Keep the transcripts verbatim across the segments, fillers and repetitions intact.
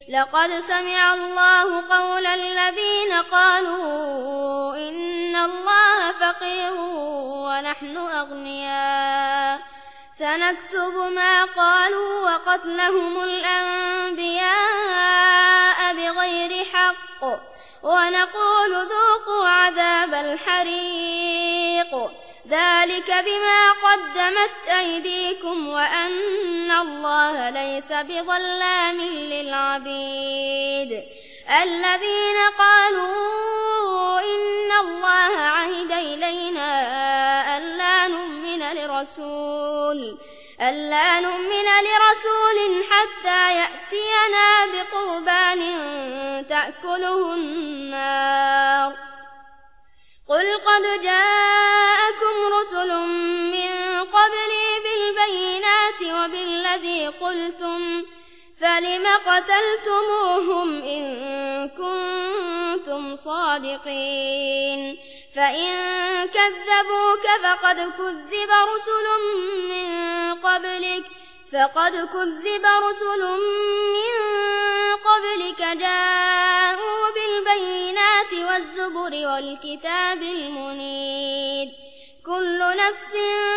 لقد سمع الله قول الذين قالوا إن الله فقير ونحن أغنياء سنكتب ما قالوا وقتلهم الأنبياء بغير حق ونقول ذوقوا عذاب الحريق ذلك بما قدمت أيديكم وأن الله ليس بظلام للعبيد الذين قالوا إن الله عهد إلينا ألا نؤمن لرسول ألا نؤمن لرسول حتى يأتينا بقربان تأكله النار قل قد جاءكم رسل من قبلي بالبينات وبالذي قلتم فلم قتلتموهم إن كنتم صادقين فإن كذبوك فقد كذب رسل من قبلك فقد كذب رسل من قبلك جاءوا بالبينات والزبر والكتاب المنير كل نفس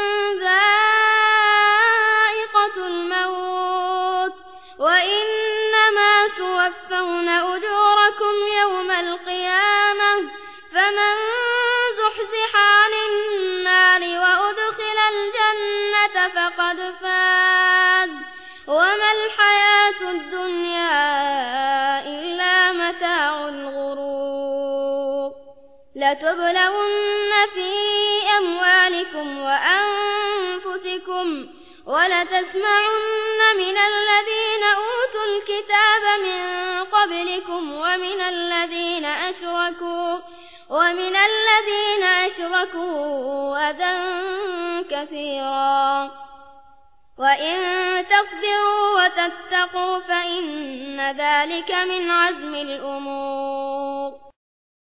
ذائقة الموت وإنما توفون أجوركم يوم القيامة فمن زحزح عن النار وأدخل الجنة فقد فاز وما الحياة الدنيا إلا متاع الغرور لتبلون في أموالكم وأنفسكم ولتسمعن من الذين أوتوا الكتاب من قبلكم ومن الذين أشركوا ومن الذين أشركوا أذى كثيرا وإن تصبروا وتتقوا فإن ذلك من عزم الأمور